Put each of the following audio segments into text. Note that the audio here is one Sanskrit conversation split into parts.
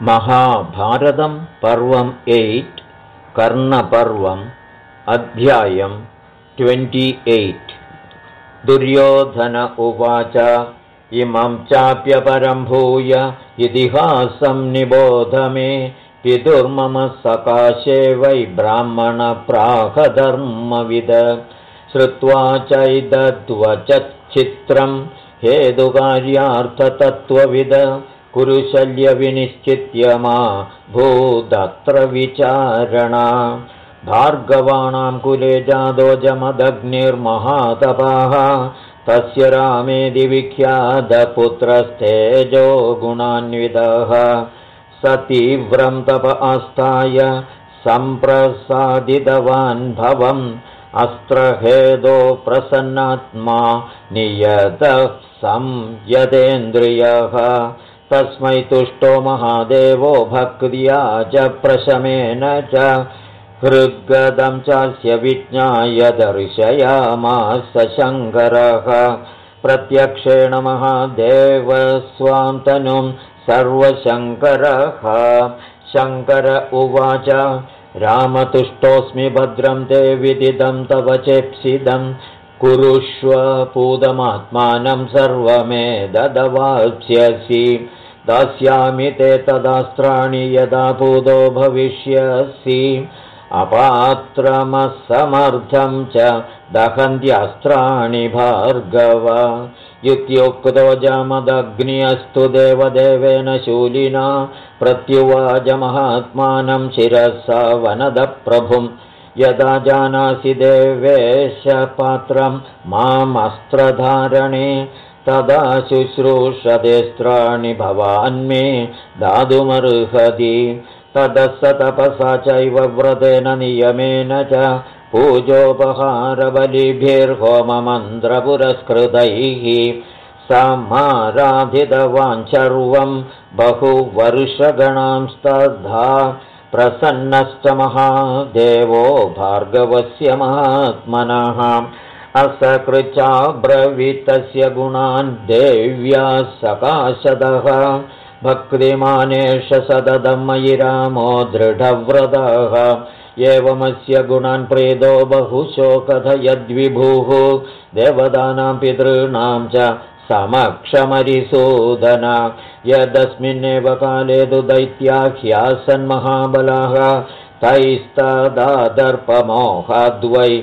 महाभारतं पर्वम् 8 कर्णपर्वम् अध्यायम् 28 दुर्योधन उवाच इमं चाप्यपरं भूय इतिहासं निबोध मे पितुर्मम सकाशे वै ब्राह्मणप्राहधर्मविद श्रुत्वा चैदद्वचच्छित्रं हेतुकार्यार्थतत्त्वविद कुरुशल्यविनिश्चित्य मा भूदत्र विचारणा भार्गवाणां कुले जातो जमदग्निर्महातपः तस्य रामेदि विख्यातपुत्रस्तेजो गुणान्वितः स तीव्रं तप आस्थाय सम्प्रसादितवान् भवम् अस्त्रहेदो प्रसन्नात्मा नियतः संयतेन्द्रियः तस्मै तुष्टो महादेवो भक्त्या च प्रशमेन च हृद्गदं चास्य विज्ञाय दर्शयामास शङ्करः प्रत्यक्षेण महादेव स्वां तनुं सर्वशङ्करः शङ्कर उवाच रामतुष्टोऽस्मि भद्रं ते विदितं तव चेप्सिदं कुरुष्व पूतमात्मानं सर्वमेतदवाप्स्यसि दास्यामि ते तदास्त्राणि यदा पूतो भविष्यसि अपात्रमसमर्थं च दहन्त्यास्त्राणि भार्गव इत्युक्तो जामदग्न्यस्तु देवदेवेन शूलिना प्रत्युवाच महात्मानं शिरसा वनदप्रभुं यदा जानासि देवेश पात्रं मामस्त्रधारणे तदा शुश्रूषदेस्त्राणि भवान्मे दातुमर्हति ततः स तपसा चैव व्रतेन नियमेन च पूजोपहारबलिभिर्होममन्त्रपुरस्कृतैः समाराधितवान् सर्वं बहुवर्षगणांस्तथा प्रसन्नश्च महादेवो भार्गवस्य महात्मनः असकृचाब्रवीतस्य गुणान् देव्या सकाशतः भक्तिमानेश सततं मयि रामो दृढव्रतः एवमस्य गुणान् प्रेतो बहुशो कथयद्विभुः देवतानां पितॄणां च समक्षमरिसूदन यदस्मिन्नेव काले तु दैत्याह्यासन्महाबलाः तैस्तदादर्पमोहाद्वै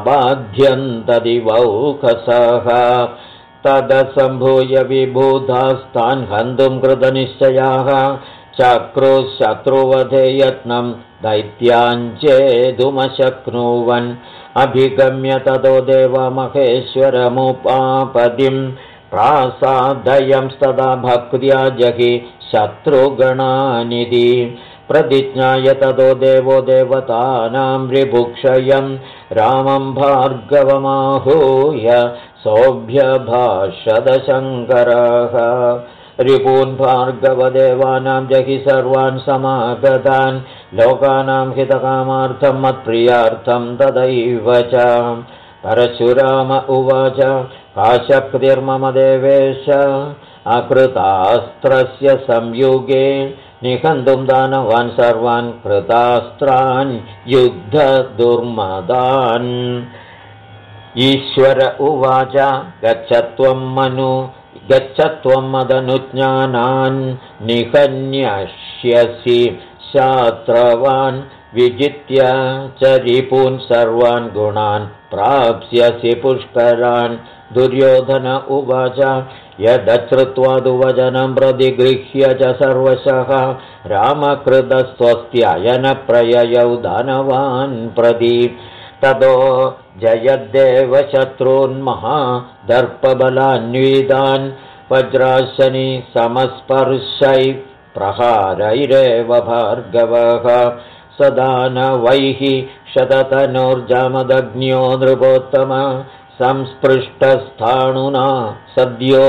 अबाध्यन्तदिवौकसः तदसम्भूय विबुधास्तान् हन्तुं कृतनिश्चयाः चक्रुशत्रुवधे यत्नं दैत्याञ्चेदुमशक्नुवन् अभिगम्य ततो देवमहेश्वरमुपापदिं प्रासादयंस्तदा भक्त्या जहि शत्रुगणानिधि प्रतिज्ञाय ततो देवो देवतानां रिभुक्षयं रामं भार्गवमाहूय सोऽभ्यभाषदशङ्करः रिपून् भार्गवदेवानां जहि सर्वान् समागतान् लोकानां हितकामार्थं मत्प्रियार्थं तदैव च परशुराम उवाच का शक्तिर्मम देवेश अकृतास्त्रस्य संयुगे निहन्तुं दानवान् सर्वान् कृतास्त्रान् युद्धदुर्मदान् ईश्वर उवाच गच्छत्वं मदनुज्ञानान् निहन्यष्यसि शात्रवान् विजित्य च रिपून् सर्वान् गुणान् प्राप्स्यसि पुष्करान् दुर्योधन उवाच यदश्रुत्वा तु वचनं प्रतिगृह्य च सर्वशः रामकृतस्त्वस्त्यायनप्रययौ दानवान् प्रति ततो जयद्देवशत्रून्महादर्पबलान्वितान् वज्राशनि समस्पर्शै प्रहारैरेव भार्गवः सदानवैः शततनोर्जामदग्न्यो नृपोत्तम संस्पृष्टस्थाणुना सद्यो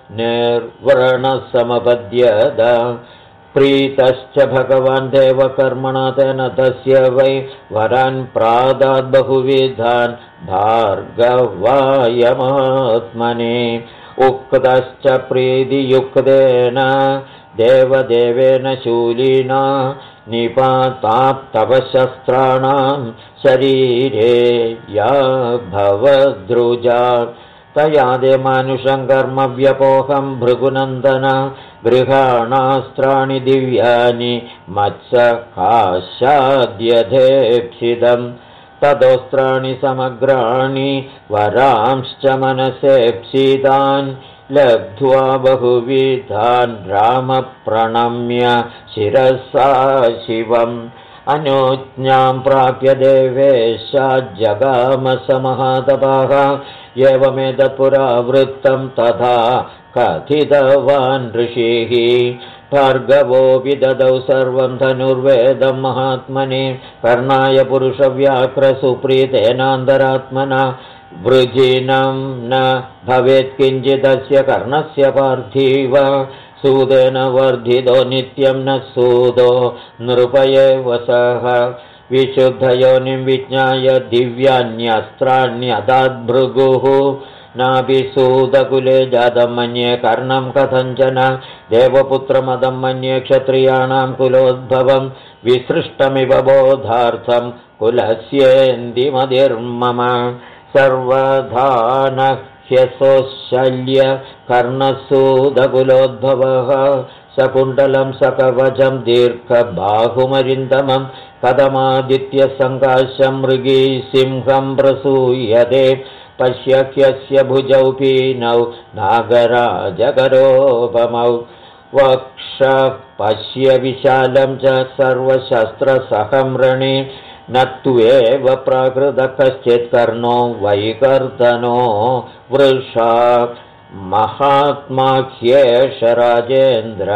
निर्व्रणसमपद्यत प्रीतश्च भगवान् देवकर्मणा तेन तस्य वै वरान् प्रादात् बहुविधान् भार्गवाय महात्मने उक्तश्च प्रीतियुक्तेन देवदेवेन शूलिना निपाताप्तवशस्त्राणां शरीरे या भवद्रुजा तया दे मानुषं कर्म व्यपोहं भृगुनन्दन गृहाणास्त्राणि दिव्यानि मत्सकाशाद्यधेप्सिदम् तदोस्त्राणि समग्राणि वरांश्च मनसेप्सितान् लब्ध्वा बहुविधान् रामप्रणम्य शिरसा शिवम् अनुज्ञां प्राप्य देवेशाज्जगामसमहातपः एवमेतत्पुरावृत्तं तथा कथितवान् ऋषिः भार्गवोऽपि ददौ सर्वं धनुर्वेदं महात्मने कर्णाय पुरुषव्याघ्रसुप्रीतेनान्तरात्मना वृजिनं न भवेत् किञ्चिदस्य कर्णस्य पार्थिव सूदेन वर्धितो नित्यं न सूदो नृपयेव सः विशुद्धयोनिं विज्ञाय दिव्यान्यस्त्राण्यदाद्भृगुः नाभिसूदकुले जातं मन्ये कर्णं कथञ्चन देवपुत्रमदं मन्ये क्षत्रियाणां कुलोद्भवं विसृष्टमिव बोधार्थं कुलस्येन्दिमधिर्मम सर्वधा न ह्यसोशल्य कर्णसूदकुलोद्भवः सकुण्डलं सकवचं दीर्घबाहुमरिन्दमं कथमादित्यसङ्काशं मृगी सिंहं प्रसूयते पश्यख्यस्य भुजौ पीनौ नागराजकरोपमौ वक्षः पश्य विशालं च सर्वशस्त्रसहं रणे न त्वेव प्राकृत कश्चित् कर्णो वैकर्तनो वृषा महात्मा ह्येष राजेन्द्र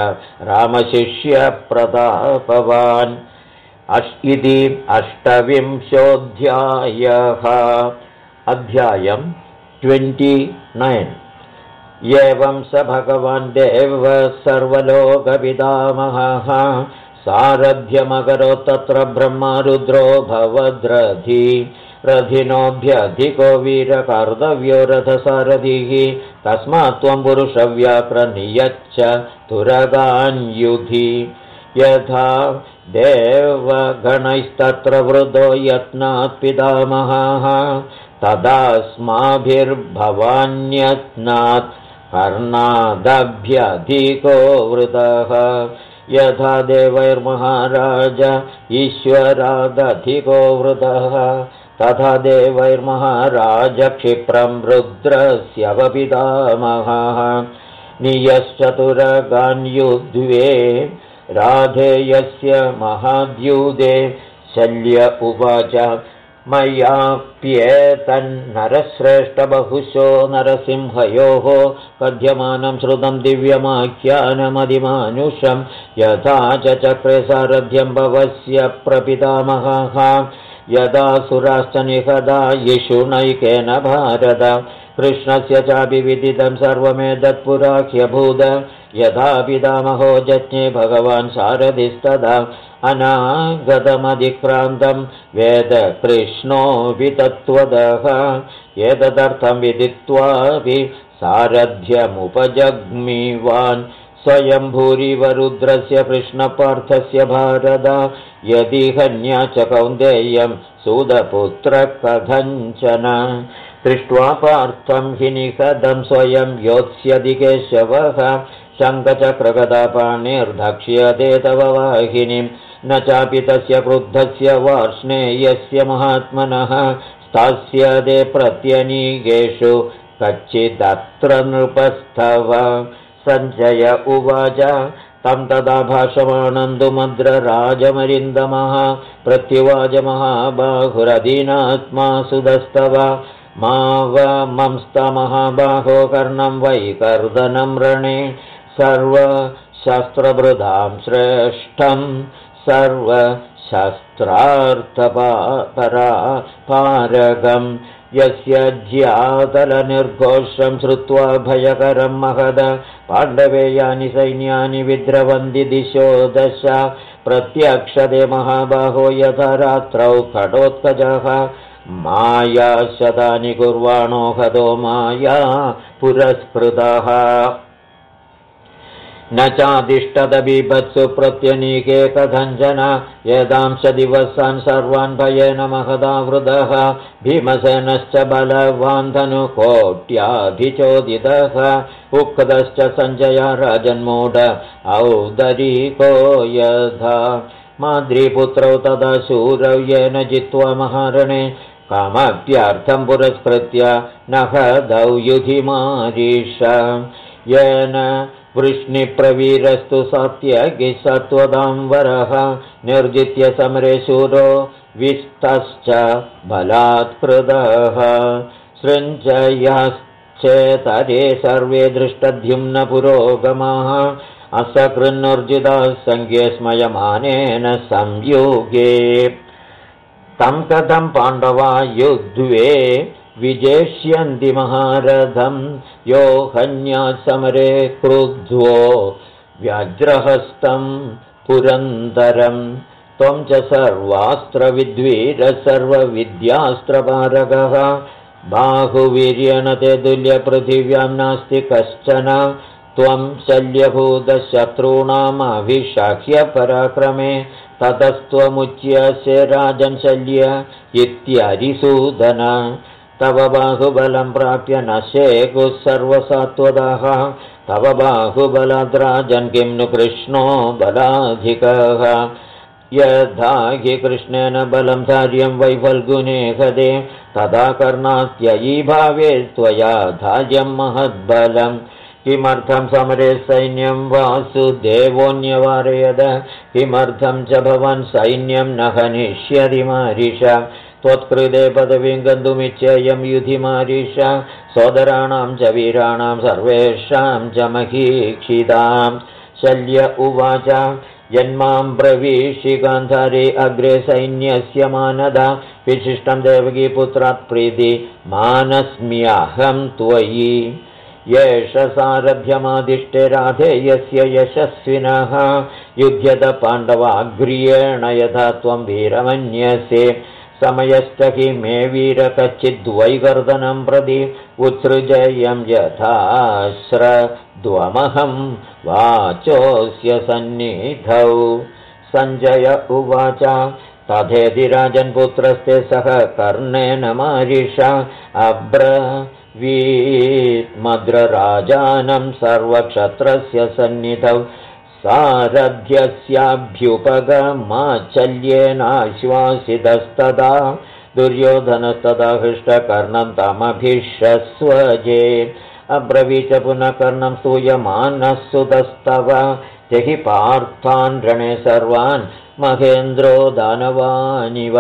रामशिष्यप्रतापवान् इति अष्टविंशोऽध्यायः अध्यायं 29 एवं स भगवान् देवः सर्वलोकपितामहः सारथ्यमकरोत् तत्र ब्रह्मरुद्रो भवद्रथी रथिनोऽभ्यधिको वीरकर्तव्यो रथसारथिः तस्मात् त्वं पुरुषव्याघ्रनियच्छ तुरगान् युधि यथा देवगणैस्तत्र वृद्धो यत्नात् पितामहः तदास्माभिर्भवान्यत्नात् कर्णादभ्यधिको वृतः यथा देवैर्महाराज ईश्वरादधिको वृतः तथा देवैर्महाराज क्षिप्रं रुद्रस्य पितामहः नियश्चतुरगान् युध्वे राधेयस्य महाद्यूते शल्य उवाच मयाप्येतन्नरश्रेष्ठबहुशो नरसिंहयोः कथ्यमानं श्रुतं दिव्यमाख्यानमधिमानुषं यथा च चक्रे सारथ्यं भवस्य प्रपितामहः यदा सुराश्च निहता यिषुणैकेन भारत कृष्णस्य चापि विदितं सर्वमेतत्पुराख्यभूत यथा पितामहो जज्ञे भगवान् सारथिस्तदा अनागतमधिक्रान्तं वेद कृष्णोऽपि तत्त्वतः एतदर्थं विदित्वापि सारथ्यमुपजग्मिवान् स्वयं भूरिवरुद्रस्य कृष्णपार्थस्य भारत यदि हन्या च कौन्तेयं सूदपुत्रकथञ्चन दृष्ट्वा पार्थं हि निहतं स्वयं योत्स्यति केशवः शङ्खचक्रगदापाणिर्धक्ष्यते तव वाहिनीं न चापि तस्य क्रुद्धस्य वार्ष्णेयस्य महात्मनः स्थास्यते प्रत्यनीकेषु कच्चिदत्र नृपस्थव सञ्जय उवाच तं तदा भाषमाणं दुमद्रराजमरिन्दमः प्रत्युवाच महाबाहुरधीनात्मा सुदस्तव मा वंस्तमहाबाहो कर्णं वैकर्दनं रणे सर्वशस्त्रभृदां श्रेष्ठं सर्वशस्त्रार्थपारगं यस्य ज्यातलनिर्घोषं श्रुत्वा भयकरं महद पाण्डवेयानि सैन्यानि विद्रवन्ति दिशो दश प्रत्यक्षते महाबाहो यथा रात्रौ खडोत्कजः माया शतानि कुर्वाणो हतो माया पुरस्कृतः न चादिष्टदबीभत्सु प्रत्यनीके कथञ्चन यदांश दिवसान् सर्वान् भयेन महदावृतः भीमसेनश्च बलवान् धनुकोट्याधिचोदितः उक्तश्च सञ्जय राजन्मूढ औदरीको यथा माद्रीपुत्रौ तदा शूरौ येन जित्वा महारणे कामप्यार्थं पुरस्कृत्य नहदौ युधिमारीश येन वृष्णिप्रवीरस्तु सत्यगिः सत्वदां वरः निर्जित्य समरे शूरो विस्तश्च बलात्कृतः सृञ्जयश्चेतरे सर्वे दृष्टद्युम्नपुरोगमाः असकृन्नर्जिताः सङ्ख्ये स्मयमानेन संयुगे तं कथं पाण्डवा युद्धे विजेष्यन्ति महारथं यो हन्यात् समरे क्रुद्धो व्याघ्रहस्तं पुरन्दरं त्वं च सर्वास्त्रविद्वीरः सर्वविद्यास्त्रपारगः बाहुवीर्येण ते तुल्यपृथिव्यां नास्ति कश्चन त्वं शल्यभूतशत्रूणामभिषाह्य पराक्रमे ततस्त्वमुच्यसे राजन् शल्य इत्यरिसूदन तव बाहुबलं प्राप्य नशेकुः सर्वसत्त्वतः तव बाहुबलाद् राजन् किं नु कृष्णो बलाधिकः यथा हि कृष्णेन बलं धार्यं वैफल्गुने हदे तदा कर्णात्ययी भावे त्वया धार्यं महद्बलम् किमर्थं समरे सैन्यं वासुदेवोऽन्यवारयद किमर्थं च भवान् सैन्यं न हनिष्यति मारीष त्वत्कृते पदवीं गन्तुमिच्छेयं युधिमारीष सोदराणां च वीराणां सर्वेषां च महीक्षितां शल्य उवाच यन्मां ब्रवीषि गान्धारे अग्रे सैन्यस्य मानदा विशिष्टं देवकीपुत्रात् प्रीति मानस्म्यहं त्वयि येष सारथ्यमादिष्टे राधेयस्य यशस्विनः युध्यत पाण्डवाग्र्येण यथा त्वं वीरमन्यसे समयश्च हि मे वीर कच्चिद्वैगर्दनं प्रति उत्सृजयं यथाश्रद्वमहं वाचोऽस्य सन्निधौ सञ्जय उवाच तथेति राजन्पुत्रस्ते सह कर्णेन मारीषा मद्रराजानं सर्वक्षत्रस्य सन्निधौ सारथ्यस्याभ्युपगमाचल्येनाश्वासितस्तदा दुर्योधनस्तदा हृष्टकर्णं तमभिषस्वजे अब्रवीच पुनः कर्णं स्तूयमानः सुतस्तव जहि पार्थान् रणे सर्वान् महेन्द्रो दानवानिव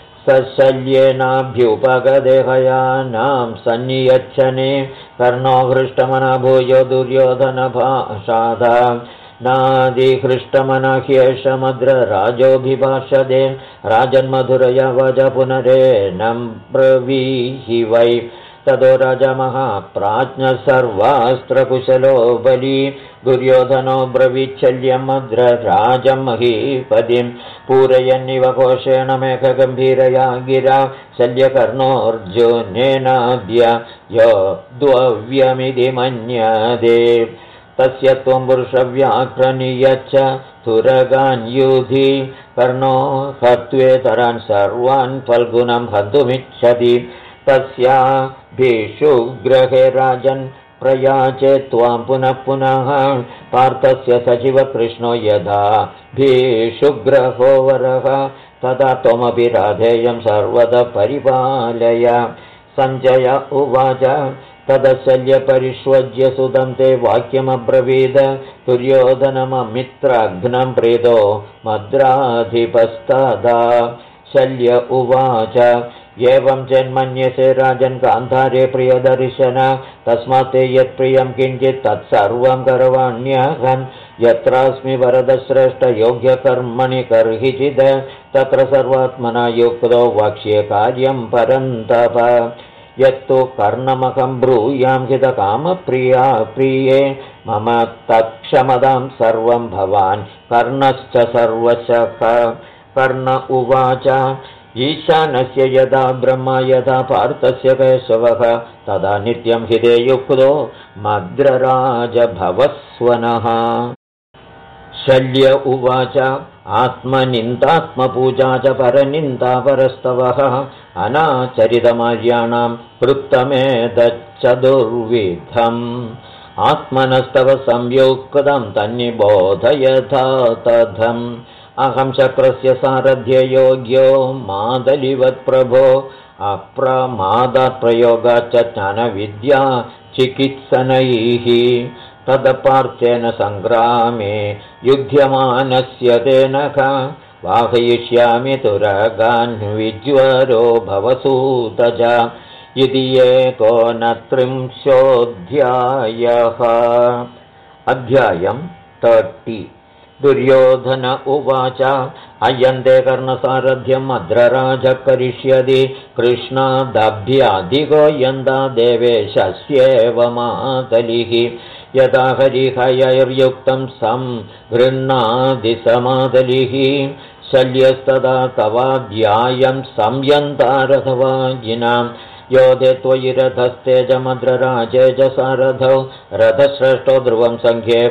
सशल्येनाभ्युपगदेहयानां सन्नियच्छने कर्णो हृष्टमना भूयो दुर्योधनभाषाद नादिहृष्टमना ह्येषमद्रराजोऽभिभाषते राजन्मधुरया वच पुनरेनं ब्रवीहि वै ततो राजा महाप्राज्ञः सर्वास्त्रकुशलो बली दुर्योधनो ब्रवीच्छल्यमद्रराजं महीपतिं पूरयन्निव कोशेन मेघगम्भीरया गिरा शल्यकर्णोऽर्जुनेनाद्य यो द्वव्यमिति मन्यते तस्य त्वं पुरुषव्याघ्रनियच्छ तुरगान्युधि कर्णो हत्वेतरान् सर्वान् फल्गुनं हन्तुमिच्छति तस्याभिषुग्रहे राजन् प्रयाचे त्वां पुनः पुनः पार्थस्य सचिवकृष्णो यदा भीषुग्रहो वरः तदा त्वमपि राधेयं सर्वदा परिपालय सञ्जय उवाच तदशल्यपरिष्वज्य सुतं ते वाक्यमब्रवीद दुर्योधनममित्राघ्नं प्रीतो मद्राधिपस्तदा शल्य उवाच एवं चेन्मन्यसे राजन् गान्धारे प्रियदर्शन तस्मात् ते यत्प्रियं किञ्चित् तत्सर्वं करवाण्यहं यत्रास्मि वरदश्रेष्ठ योग्यकर्मणि कर्हिचिद तत्र सर्वात्मना युक्तो वक्ष्ये कार्यं परन्तप यत्तु कर्णमहं ब्रूयां हितकामप्रिया प्रिये मम तत्क्षमतां सर्वं भवान् कर्णश्च सर्वशः कर्ण उवाच ईशानस्य यदा ब्रह्मा यथा पार्थस्य केशवः तदा नित्यं हृदे युक्तो मद्रराजभवस्वनः। शल्य उवाच आत्मनिन्दात्मपूजा च परनिन्दा परस्तवः अनाचरितमार्याणां कृत्तमेतच्चतुर्विधम् आत्मनस्तव संयुक्तं तन्निबोधयथा तथम् अहं चक्रस्य सारथ्य योग्यो मादलिवत्प्रभो अप्रमादात् प्रयोगाच्च ज्ञानविद्या चिकित्सनैः तदपार्थेन सङ्ग्रामे युध्यमानस्य तेन वाहयिष्यामि तुरगान् विज्वरो भवसूतज इति एकोनत्रिंशोऽध्यायः। अध्यायम् 30। दुर्योधन उवाच अयन्ते कर्णसारथ्यम् अद्रराजः करिष्यति कृष्णादभ्याधिको यन्दा देवेशस्येव मातलिः यदा हरिहयैर्युक्तं संगृह्णादि समादलिः शल्यस्तदा तवाध्यायं संयन्तारथवाजिनां योधे त्वयि रथस्तेजमद्रराजेजसारथौ रथश्रेष्ठो ध्रुवं सङ्ख्ये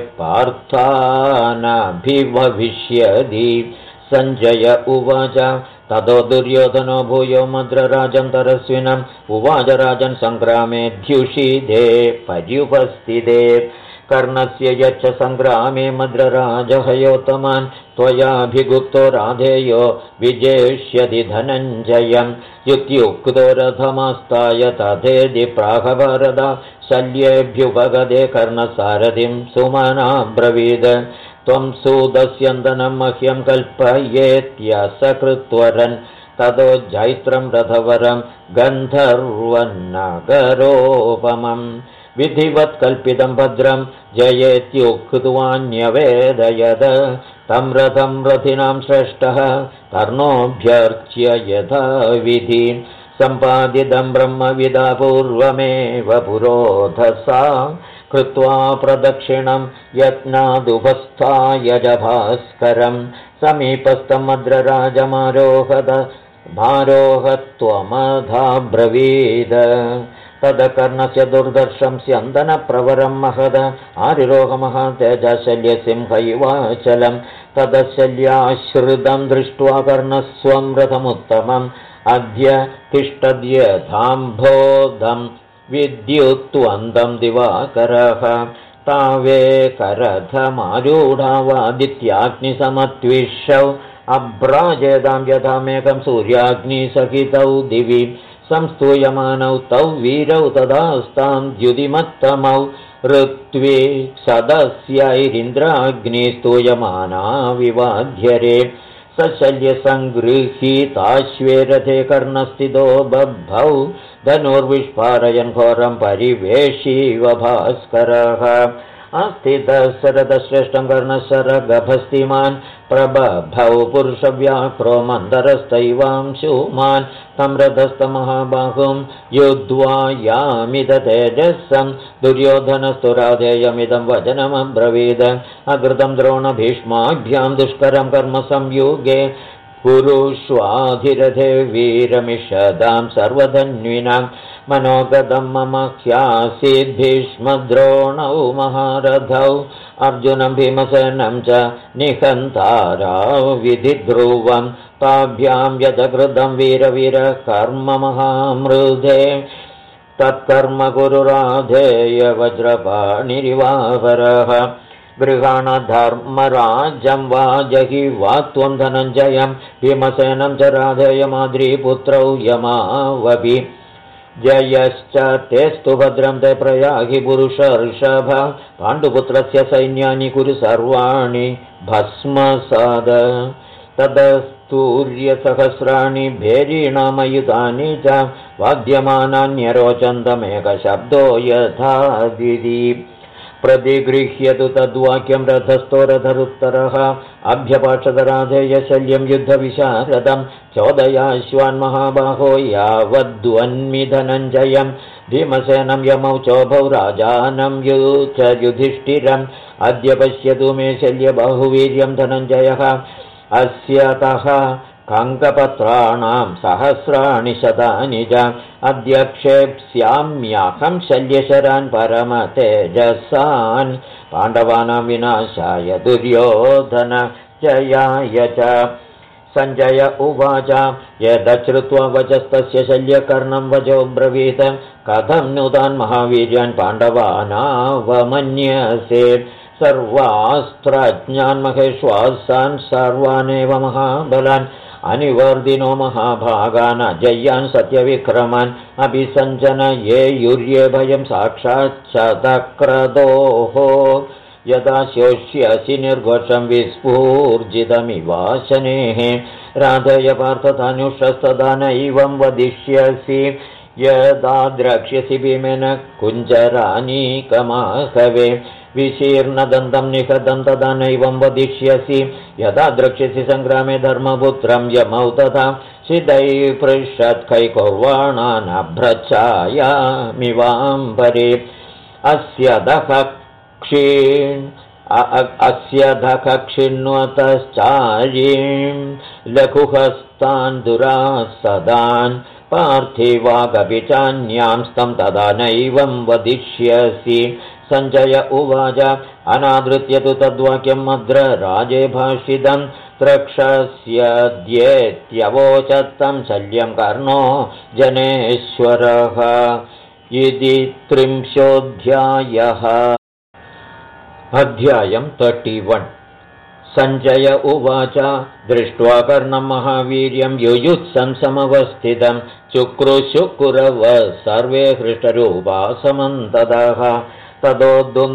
पार्थानभिभविष्यति। सञ्जय उवाच ततो दुर्योधनो भूयो मद्रराजं तरस्विनम् उवाच राजन् सङ्ग्रामे द्युषिदे पर्युपस्थिते कर्णस्य यच्च सङ्ग्रामे मद्रराजहयोत्तमान् त्वयाभिगुप्तो राधेयो विजेष्यति धनञ्जयम् युक्त्युक्तो रथमास्ताय तथेदि प्राहभारत शल्येभ्युपगदे कर्णसारथिं सुमना ब्रवीद त्वं सूदस्यन्दनं मह्यं कल्पयेत्यसकृत्वरन् ततो जैत्रं रथवरं गन्धर्वन्नगरोपमम् विधिवत् कल्पितं भद्रं जयेत्युक्त्वान्यवेदयद तं रथं रथिनां श्रेष्ठः कर्णोऽभ्यर्च्य यथा विधि सम्पादितं ब्रह्मविदा पूर्वमेव पुरोधसा कृत्वा प्रदक्षिणं यत्नादुपस्थाय च भास्करं समीपस्थमद्रराजमारोहत्वमधाब्रवीद तदकर्णस्य दुर्दर्शं स्यन्दनप्रवरं महद आरुरोहमहातेजशल्यसिंहैवाचलं तदशल्याश्रितं दृष्ट्वा कर्णस्वं रथमुत्तमम् अद्य तिष्ठद्यथाम्भोधं विद्युत्वन्दं दिवाकरः तावेकरथमारूढावादित्याग्निसमत्विषौ अभ्राजेदां यथामेकं सूर्याग्निसहितौ दिवि संस्तूयमानौ तौ वीरौ तदास्तां द्युतिमत्तमौ ऋत्वे सदस्यैरिन्द्राग्निस्तूयमाना विवाध्यरे सशल्यसङ्गृहीताश्वे रथे कर्णस्थितो बभौ धनुर्विस्फारयन् घोरं परिवेशीव भास्करः अस्थितः शरदश्रेष्ठं कर्णशरगभस्तिमान् प्रबभौ पुरुषव्याघ्रो मन्दरस्तैवांशुमान् तं रथस्थमहाबाहुं युद्ध्वा यामिद तेजस्सं दुर्योधनस्तु राधेयमिदं वचनमब्रवीद अकृतं द्रोणभीष्माभ्यां दुष्करं कर्म संयुगे पुरुष्वाधिरथे वीरमिषदां सर्वधन्विनां मनोगतं मम ह्यासीद् भीष्मद्रोणौ महारथौ अर्जुनं भीमसेनं च निहन्तारा विधिध्रुवं ताभ्यां यजकृतं वीरवीरकर्म महामृधे तत्कर्म कुरु राधेय वज्रपाणिरिवावरः गृहाणधर्मराजं वा जहि वा त्वं धनञ्जयं भीमसेनं च राधेयमाद्रीपुत्रौ यमावपि जयश्च तेस्तु भद्रं ते प्रयाहि पुरुषर्षभ पाण्डुपुत्रस्य सैन्यानि कुरु सर्वाणि भस्मसाद तदस्तूर्यसहस्राणि भेरीणामयुतानि च वाद्यमानान्यरोचन्दमेकशब्दो यथा दिदि प्रतिगृह्यतु तद्वाक्यं रथस्थो रथरुत्तरः अभ्यपाक्षतराधेयशल्यं युद्धविशारदं चोदयाश्वान् महाबाहो यावद्वन्मिधनञ्जयं भीमसेनं यमौ चोभौ राजानं च युधिष्ठिरम् अद्य पश्यतु मे शल्यबाहुवीर्यं धनञ्जयः अस्यतः कङ्कपत्राणां सहस्राणि शतानि च अध्यक्षेप्स्याम्यहं शल्यशरान् परमतेजसान् पाण्डवानां विनाशाय दुर्योधन जयाय च। सञ्जय उवाच यदश्रुत्वा वचस्तस्य शल्यकर्णं वचो ब्रवीत कथं नुतान् महावीर्यान् पाण्डवानावमन्यसे सर्वास्त्रज्ञान् महेश्वासान् सर्वानेव महाबलान् अनिवर्दिनो महाभागान् अजय्यान् सत्यविक्रमान् अभिसञ्जन ये युर्ये भयं साक्षाच्छतक्रदोः यदा शोष्यसि निर्घोषं विस्फूर्जितमिवाशनेः राधय पार्थतनुषस्तदा नैवं वदिष्यसि यदा द्रक्ष्यसि भीमेन कुञ्जरानीकमाहवे विशीर्णदन्तं निषदं तदा नैवं वदिष्यसि यदा द्रक्ष्यसि सङ्ग्रामे धर्मपुत्रं यमौ तथा शिदैपृषत्कैकौर्वाणानभ्रच्छायामिवाम्बरे अस्य दखक्षिण्वतश्चारीं लघुहस्तान् दुरासदान् पार्थिवागपिचान्यांस्तं तदा नैवं वदिष्यसि सञ्जय उवाच अनादृत्य तु तद्वाक्यं मद्र राजे भाषितं त्रक्षस्यद्येत्यवोचत्तं शल्यं कर्णो जनेश्वरः इति 30 अध्यायं 31 सञ्जय उवाच दृष्ट्वा कर्णं महावीर्यं युयुत्सं समवस्थितं चुक्रुशुकुरवः सर्वे हृष्टरूपा समन्ततः ततो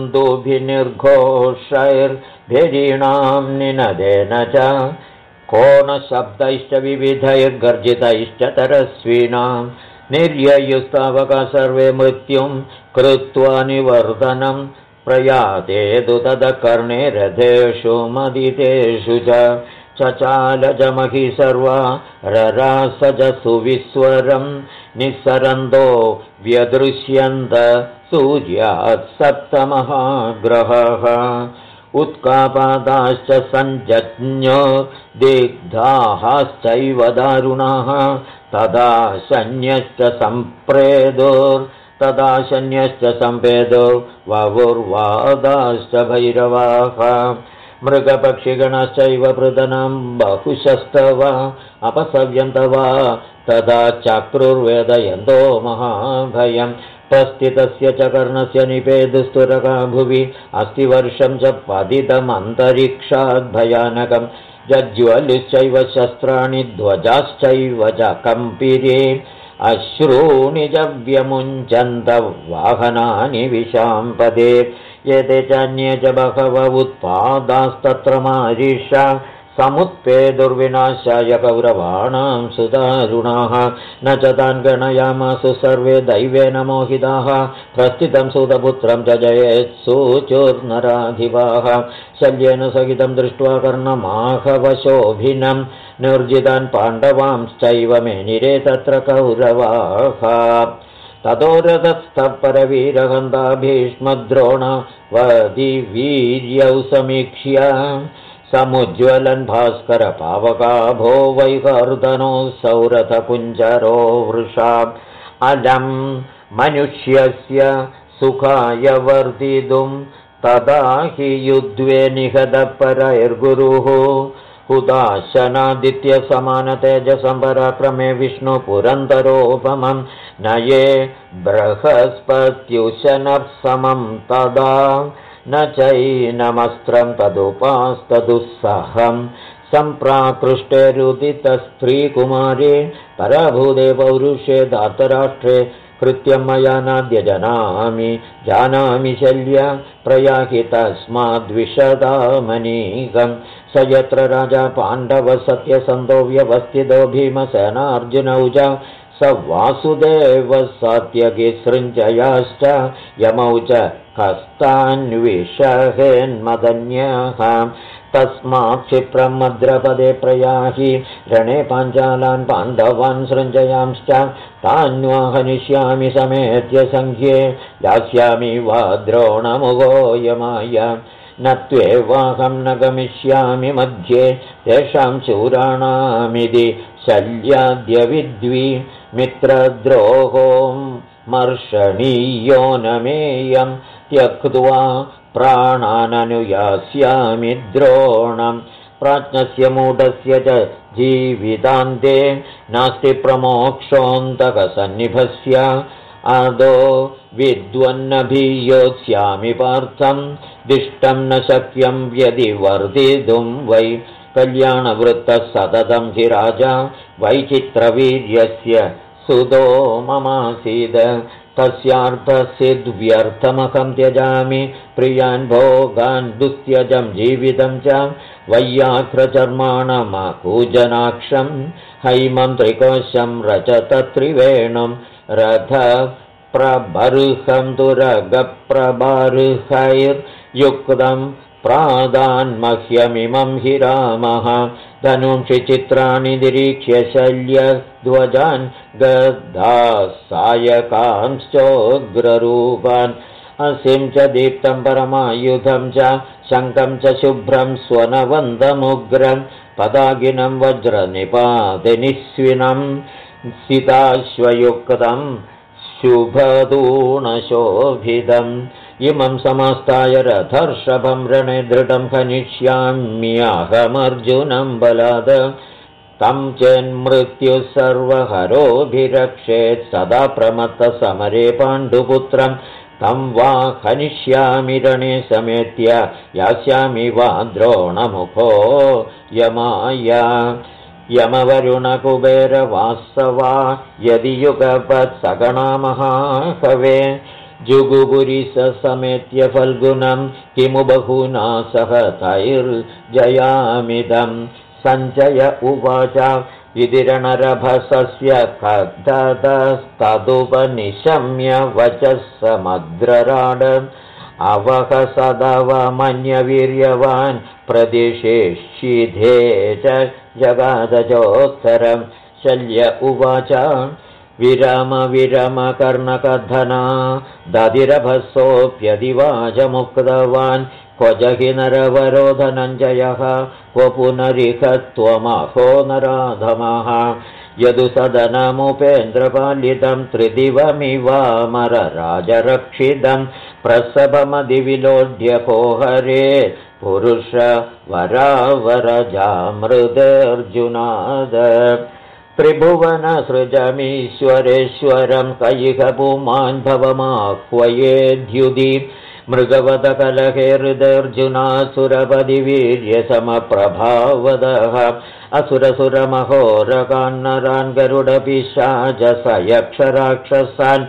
दुन्दुभिर्निर्घोषैर्भेरीणां निनदेन च कोणशब्दैश्च विविधैर्गर्जितैश्च तरस्विनां निर्ययुस्तावका सर्वे मृत्युं कृत्वा निवर्तनं प्रयाते तु तदकर्णे रथेषु मदितेषु च चचालजमहि सर्वा ररासज सुविस्वरं निस्सरन्दो व्यदृश्यन्त सूर्यात् सप्तमहाग्रहः उत्कापादाश्च सञ्जज्ञो दिग्धाश्चैव दारुणाः तदा शन्यश्च सम्पेदो ववुर्वादाश्च भैरवाः मृगपक्षिगणश्चैव पृतनां बहुशस्तव अपसव्यन्तवा तदा चक्रुर्वेदयन्तो महाभयं प्रस्थितस्य च कर्णस्य निपेदुस्तुरका भुवि अस्ति वर्षं च पतितमन्तरिक्षाद्भयानकं जज्ज्वलुश्चैव शस्त्राणि ध्वजाश्चैव च कम्पिरे अश्रूणि च व्यमुञ्चन्त वाहनानि विशाम्पदे एते चान्ये च बहव उत्पादास्तत्र मारिषा समुत्पेदुर्विनाशाय कौरवाणां सुदारुणाः न च तान् गणयामासु सर्वे दैवेन मोहिताः प्रस्थितं सुतपुत्रं च जयेत्सूचुर्नराधिपाः शल्येन सहितं दृष्ट्वा कर्णमाहवशोभिनं निर्जितान् पाण्डवांश्चैव मेनिरे तत्र कौरवाः ततो रथस्थः परवीरहन्ता भीष्मद्रोणवदिवीर्यौ समीक्ष्य समुज्ज्वलन् भास्करपावकाभो वैकर्दनो सौरथकुञ्जरो वृषा अलं मनुष्यस्य सुखाय वर्धितुं तदा हि युद्धे निहतपरैर्गुरुः हुताशनादित्यसमानतेजसं पराक्रमे विष्णुपुरन्दरोपमं नये बृहस्पत्युशनः समं तदा न चैनमस्त्रं तदुपास्तदुस्सहं सम्प्राकृष्टेरुदितस्त्रीकुमारे पराभूते पौरुषे धातराष्ट्रे कृत्यं मया नाद्य जानामि शल्य प्रयाहि तस्माद्विशदामनीकं स यत्र राजा पाण्डव सत्यसन्तो व्यवस्थितो भीमसेनार्जुनौ च स वासुदेवः सात्यकिसृञ्जयाश्च यमौ च हस्तान्विषहेन्मदन्यः तस्मात् क्षिप्रं मद्रपदे प्रयाहि रणे पाञ्चालान् पाण्डवान् सृञ्जयांश्च तान्वाहनिष्यामि समेत्य सङ्ख्ये यास्यामि वा द्रोणमुगो यमाय न त्वेवाहं न गमिष्यामि मध्ये तेषां शूराणामिति शल्याद्यविद्वि मित्रद्रोहो मर्षणीयो न मेयं त्यक्त्वा प्राणाननुयास्यामि द्रोणम् प्राज्ञस्य मूढस्य च जीवितान्ते नास्ति प्रमोक्षोऽन्तकसन्निभस्य आदौ विद्वन्नभियोत्स्यामि पार्थं दिष्टं न शक्यं व्यतिवर्तितुं वै कल्याणवृत्तः सततं हि राजा वैचित्रवीर्यस्य सुतो ममासीद तस्यार्थसिद्ध्यर्थमहं त्यजामि प्रियान् भोगान् दुस्त्यजं जीवितं च वैयाघ्रचर्माणमकूजनाक्षं हैमं त्रिकोशं रजतत्रिवेणुं रथप्रबर्हं तुरगप्रबर्हैर्युक्तं प्रादान्मह्यमिमं हि रामः धनुंषि चित्राणि निरीक्ष्य शल्यध्वजान् गद्धासायकांश्चोग्ररूपान् असिं च दीप्तं परमायुधं च शङ्खं च शुभ्रं स्वनवन्दमुग्रं पदागिनं वज्रनिपातिनिस्विनं सिताश्वयुक्तं शुभदूणशोभितम् इमं समास्ताय रथर्षभं रणे दृढं खनिष्याम्यहमर्जुनं बलाद तं चेन्मृत्युः सर्वहरोभिरक्षेत् सदा प्रमत्तसमरे पाण्डुपुत्रं तं वा खनिष्यामि रणे समेत्य यास्यामि वा द्रोणमुखो यमाय यमवरुणकुबेरवासवा यदि युगपत्सगणा महाकवे जुगुबुरिस समेत्य फल्गुनं किमु बहुना सह तैर्जयामिदं सञ्जय उवाच इति रणरभसस्य खद्गतस्तदुपनिशम्य वचः समग्रराड अवह सदवमन्यवीर्यवान् प्रदिशेष्यिधे च जगादजोत्तरं शल्य उवाच विरम विरम कर्णकर्धना दधिरभसोऽप्यदिवाचमुक्तवान् क्व जहि नरवरो धनञ्जयः क्व पुनरिह त्वमहो नराधमः यदु सदनमुपेन्द्रपालितं त्रिदिवमिवामरराजरक्षितं प्रसभमदिविलोढ्य कोहरे पुरुषवरावरजामृतेऽर्जुनाद त्रिभुवनसृजमीश्वरेश्वरं कैह पुमान् भवमाह्वयेद्युधि मृगवदकलहे हृदर्जुनासुरपदिवीर्यसमप्रभावदः असुरसुरमहोरकान्नरान् गरुडपिशाचसयक्षराक्षसान्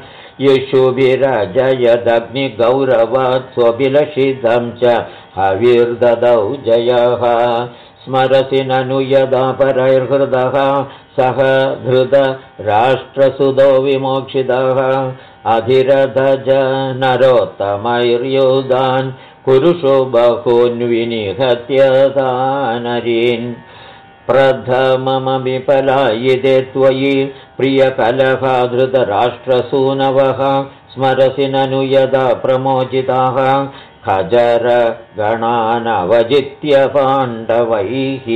यशुभिरजयदग्निगौरवात् स्वभिलषितं च हविर्ददौ जयः स्मरसि ननु यदा परैर्हृदः सह धृत राष्ट्रसुतो विमोक्षितः अधिरथज नरोत्तमैर्युधान् कुरुषो बहून् विनिहत्य तानरीन् प्रथममपि पलायिते त्वयि प्रियकलहधृतराष्ट्रसूनवः स्मरसि ननु यदा प्रमोचिताः खजरगणानवजित्य पाण्डवैः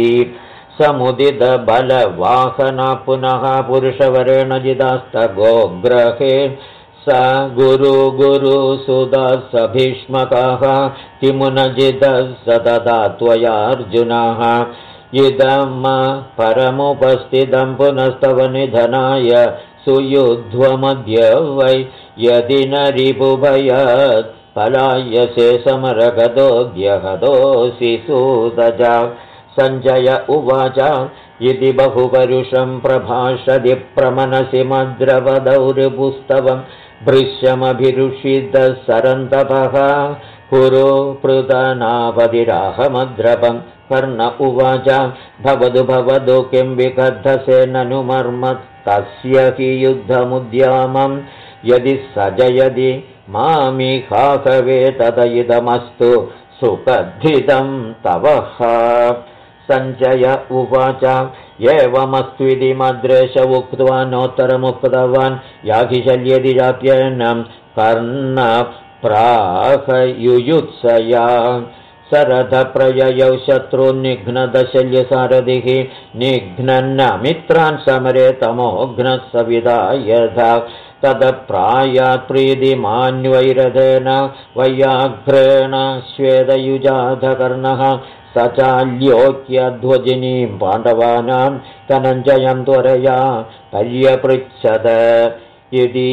समुदितबलवाहना पुनः पुरुषवरेण जितास्तगोग्रहे स गुरुसुतः भीष्मकः किमु न जितः स तदा त्वयार्जुनः इदं परमुपस्थितं पुनस्तव निधनाय सुयुध्वमद्य वै यदि न रिपुभयात् पलायसे समरगतोऽद्यहतोऽसि सूतजा सञ्जय उवाच इति बहुपरुषं प्रभाषति प्रमनसि मद्रवदौर्पुस्तवं भृश्यमभिरुषितः सरन्तपः कुरु पृतनापतिराहमद्रवं कर्ण उवाच भवतु किं विकद्धसे ननु मर्म तस्य हि युद्धमुद्यामं यदि स जयति मामिहाकवे तद इदमस्तु सुकद्धितं तवः सञ्जय उवाच एवमस्त्विति मद्रेश उक्त्वा नोत्तरमुक्तवान् याहिशल्यति चाप्यनं कर्णप्राहयुयुत्सया सरथप्रययौ शत्रुन्निघ्नदशल्यसारथिः निघ्नन्न मित्रान् समरे तमोघ्नः सविदा यथा तदप्रायात् प्रीतिमान्वैरथेन वैयाघ्रेण श्वेतयुजाधकर्णः स चाल्योक्यध्वजिनीं पाण्डवानां धनञ्जयं त्वरया पर्यपृच्छत इति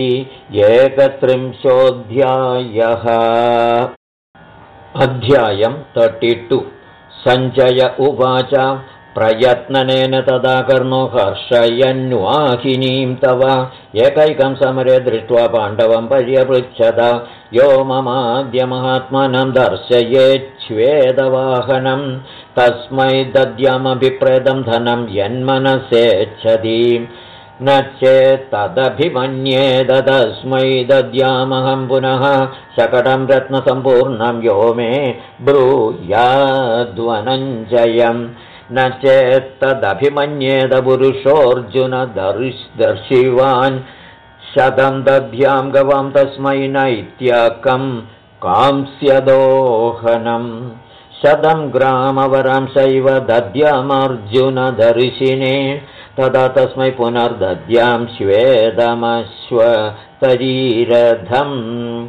31. अध्यायम् 32 सञ्जय उवाच प्रयत्ननेन तदा कर्णो हर्षयन्वाहिनीं तव एकैकं समरे दृष्ट्वा पाण्डवं पर्यपृच्छत यो ममाद्य महात्मानं दर्शयेच्छ्वेदवाहनं तस्मै दद्यामभिप्रेतं धनं यन्मनसेच्छति न चेत्तदभिमन्येद तस्मै दद्यामहं पुनः शकटं रत्नसम्पूर्णं यो मे ब्रूयाद्वनञ्जयम् न चेत्तदभिमन्येद पुरुषोऽर्जुन दर्शिवान् शतं दद्यां गवां तस्मै नैत्यकं कांस्यदोहनम् शतं ग्रामवरां शैव दद्यामर्जुनदर्शिने तदा तस्मै पुनर्दद्यां श्वेदमश्वतरीरथम्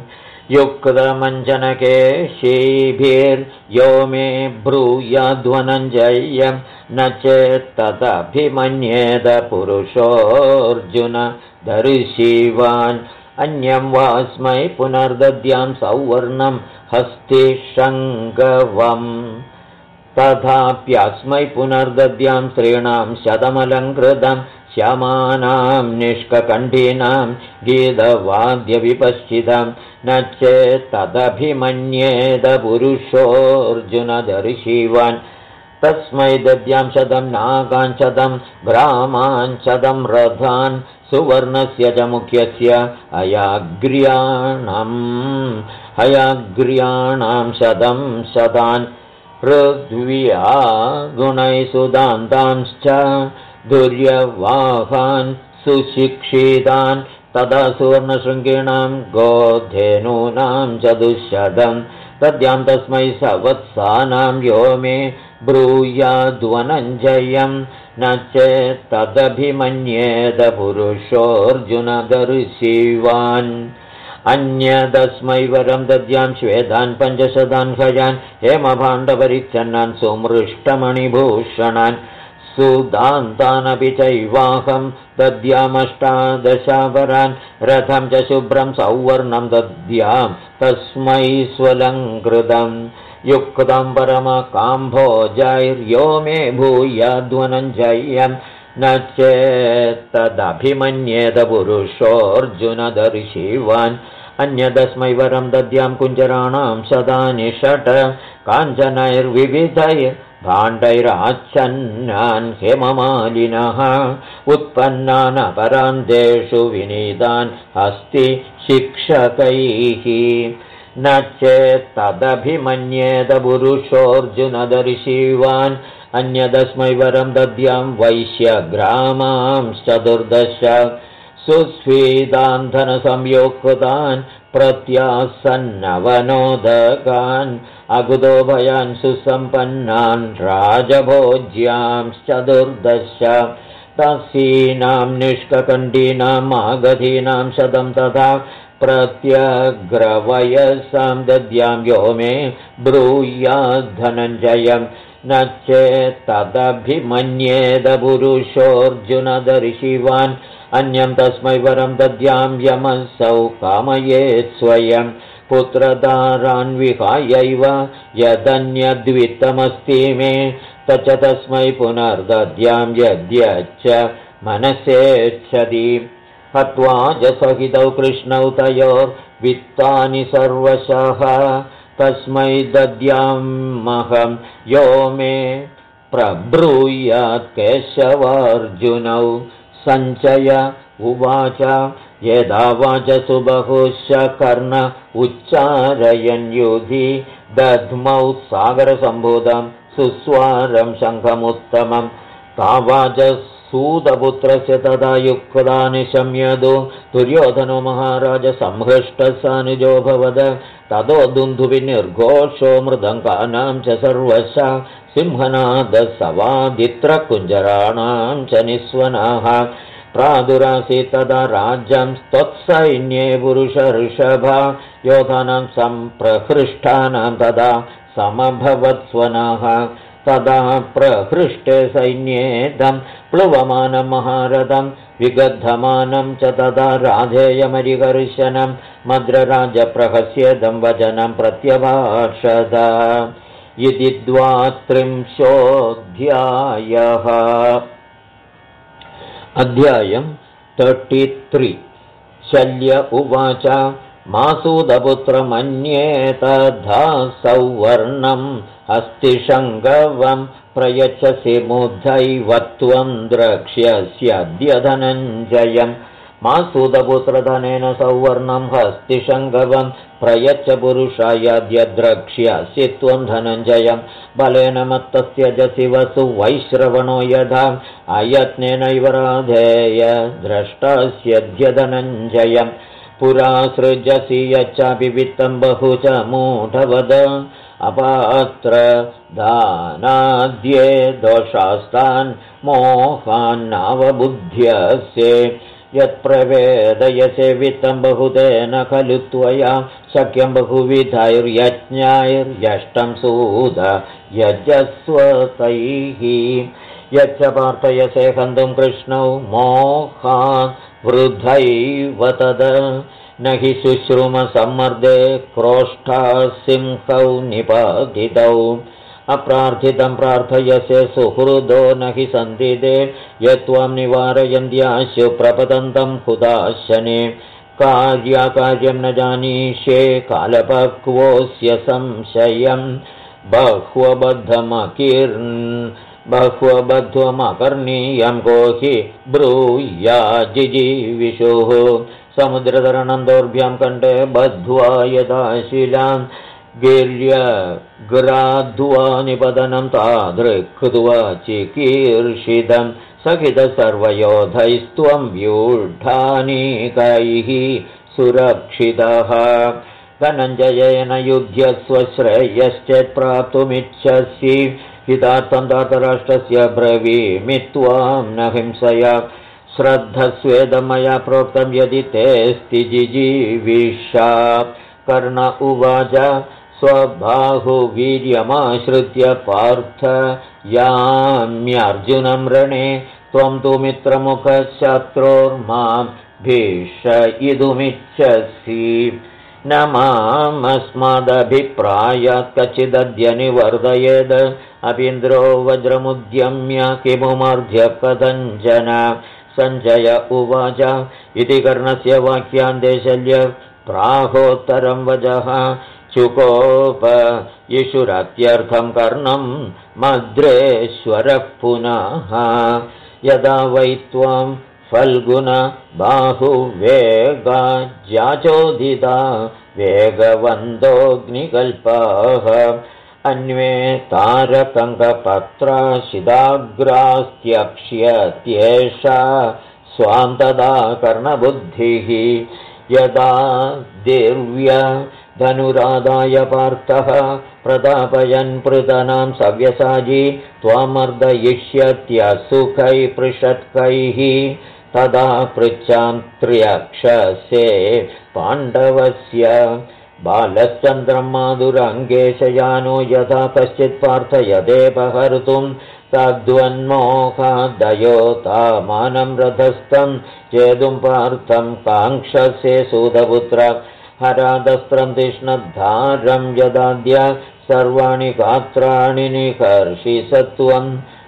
युक्तमञ्जनकेशीभिर्यो मे ब्रूयाद्वनञ्जयं न चेत्तदभिमन्येद पुरुषोऽर्जुन दर्शिवान् अन्यं वास्मै पुनर्दद्यां सौवर्णं हस्तिशङ्गवम् तथाप्यस्मै पुनर्दद्यां स्त्रीणां शतमलङ्कृतं श्यामानां निष्ककण्ठीनां गीतवाद्यविपश्चितं न चेत्तदभिमन्येद पुरुषोऽर्जुनदर्शिवान् तस्मै दद्यां शतं नागान् शतं ग्रामान् शतं रथान् सुवर्णस्य च मुख्यस्य हयाग्र्याणां शतं शतान् पृथ्व्या गुणैसुदान्तांश्च दुर्यवाहान् सुशिक्षितान् तदा सुवर्णशृङ्गीणां गोधेनूनां चतुश्शतं तद्यां तस्मै सवत्सानां यो मे ब्रूयाद्वनञ्जयं न चेत्तदभिमन्येद पुरुषोऽर्जुनदर्शिवान् अन्यदस्मै वरं दद्यां श्वेतान् 500 खजान् हेमभाण्डपरिच्छन्नान् सुमृष्टमणिभूषणान् सुदान्तानपि चैवाहं दद्यामष्टादशावरान् रथं च शुभ्रं सौवर्णं दद्यां तस्मै स्वलङ्कृतं युक्तं परमकाम्भोजैर्यो मे भूयाद्वनञ्जयं न चेत्तदभिमन्येद पुरुषोऽर्जुनदर्शिवान् अन्यदस्मै वरं दद्यां कुञ्जराणां शतानि षट् काञ्चनैर्विविधैर्भाण्डैराच्छन्नान् हेममालिनः उत्पन्नान् अपरान्तेषु विनीतान् अस्ति शिक्षकैः न चेत्तदभिमन्येद पुरुषोऽर्जुनदर्शिवान् अन्यदस्मै वरं दद्यां वैश्यग्रामां 14 सुस्वीतान् धनसंयोक्तान् प्रत्यासन्नवनोदकान् अकुतोभयान् सुसम्पन्नान् राजभोज्यां 14 तस्सीनां निष्ककण्ठीनां मागधीनां 100 तथा प्रत्यग्रवयसां दद्यां यो मे ब्रूयाद्धनञ्जयं न चेत्तदभिमन्येद पुरुषोऽर्जुनदर्शिवान् अन्यं तस्मै वरं दद्यां यमसौ कामयेत् स्वयं पुत्रदारान् विहायैव यदन्यद्वित्तमस्ति मे तच्च तस्मै पुनर्दद्यां यद्यच्च मनसेच्छति हत्वा च सहितौ कृष्णौ तयोर्वित्तानि सर्वशः तस्मै दद्यामहं यो मे प्रब्रूयात् केशवार्जुनौ सञ्चय उवाच यदावाच सुबहुश्च कर्ण उच्चारयन् युधि दध्मौ सागरसम्भूतं सुस्वारं शङ्खमुत्तमं तावाच सूतपुत्रस्य तदा युक्ता निशम्यदो दुर्योधनो महाराज संहृष्टसानुजोऽभवद ततो दुन्दुभिर्घोषो मृदङ्गानां च सर्वशः सिंहनादसवादित्रकुञ्जराणां च निस्वनाः प्रादुरासीत् तदा राज्यं त्वत्सैन्ये पुरुषऋषभा योधानां सम्प्रहृष्टानां तदा समभवत्स्वनाः तदा प्रहृष्टे सैन्येदं प्लुवमानं महारथं विगद्धमानं च तदा राधेयमरिकर्शनं मद्रराजप्रहस्येदं वचनं प्रत्यभाषत इति 32 अध्यायं 33 शल्य उवाच मासूदपुत्रमन्येतधा सौवर्णम् हस्तिशङ्गवं प्रयच्छसि मुद्धैव त्वं द्रक्ष्यस्यद्य धनञ्जयम् मासूदपुत्रधनेन सौवर्णं हस्तिशङ्गवं प्रयच्छ पुरुषायाद्य द्रक्ष्यसि त्वं धनञ्जयं बलेन मत्तस्त्यजसि वसु वैश्रवणो यथा अयत्नेनैव राधेय द्रष्टस्यद्य धनञ्जयम् पुरा सृजसि यच्चापि वित्तं बहु च मूढवद अपात्र दानाद्ये दोषास्तान् मोहान्नावबुध्यसे यत्प्रवेदयसे वित्तं बहुतेन खलु त्वया शक्यं बहुविधैर्यज्ञैर्यष्टं सूद यजस्वतैः यच्च प्रार्थयसे हन्तुं कृष्णौ मोहान् वृद्धैव तद न हि शुश्रुमसम्मर्दे क्रोष्ठा सिंहौ निपातितौ अप्रार्थितं प्रार्थयसे सुहृदो न हि सन्दिदे यत्त्वं निवारयन्त्याशु प्रपतन्तं हुदाशने कार्याकार्यं न जानीष्ये कालपक्वोऽस्य संशयं बह्वबद्धमकर्णीयं को हि ब्रूया जिजीविषुः समुद्रतरणं दोर्भ्यां कण्ठे बद्ध्वा यदा शिलां गिर्यग्राध्वा निपतनं तादृक्त्वा चिकीर्षितं सखितः सर्वयोधैस्त्वं व्यूढानीकैः सुरक्षितः धनञ्जयेन युध्यस्व श्रेयश्चेत् प्राप्तुमिच्छसि हितार्थं धातराष्ट्रस्य ब्रवीमि त्वां न हिंसया श्रद्धस्वेदमया प्रोक्तं यदि तेऽस्ति जिजीविषा कर्ण उवाच स्वबाहुवीर्यमाश्रित्य पार्थ याम्यर्जुनं रणे त्वं तु मित्रमुखशत्रोर्मां भीषयितुमिच्छसि न मामस्मदभिप्रायात् कचिदद्य निवर्धयेद् अपीन्द्रो वज्रमुद्यम्य किमुमर्ध्य कथञ्चन सञ्जय उवाच इति कर्णस्य वाक्यान्ते शल्य प्राहोत्तरं वचः चुकोप ईशुरत्यर्थं कर्णं मद्रेश्वरः पुनः यदा वै त्वं फल्गुन बाहुवेगाज्याचोदिता वेगवन्दोऽग्निकल्पाः अन्वे तारकङ्कपत्राशिदाग्रास्त्यक्ष्यत्येषा स्वां तदा कर्णबुद्धिः यदा दिव्य धनुरादाय पार्थः प्रतापयन् पृतनां सव्यसाजी त्वामर्दयिष्यत्यसुखैः पृषत्कैः तदा पृच्छां त्र्यक्षसे पाण्डवस्य बालश्चन्द्रं माधुरङ्गेशयानो यथा कश्चित् प्रार्थयदेपहर्तुं तद्वन्मोहादयोतामानं रथस्थं चेदुं पार्थं काङ्क्षसे सूतपुत्र हरादस्त्रं तीक्ष्णधारं यदाद्य सर्वाणि गात्राणि निकर्षिसत्वं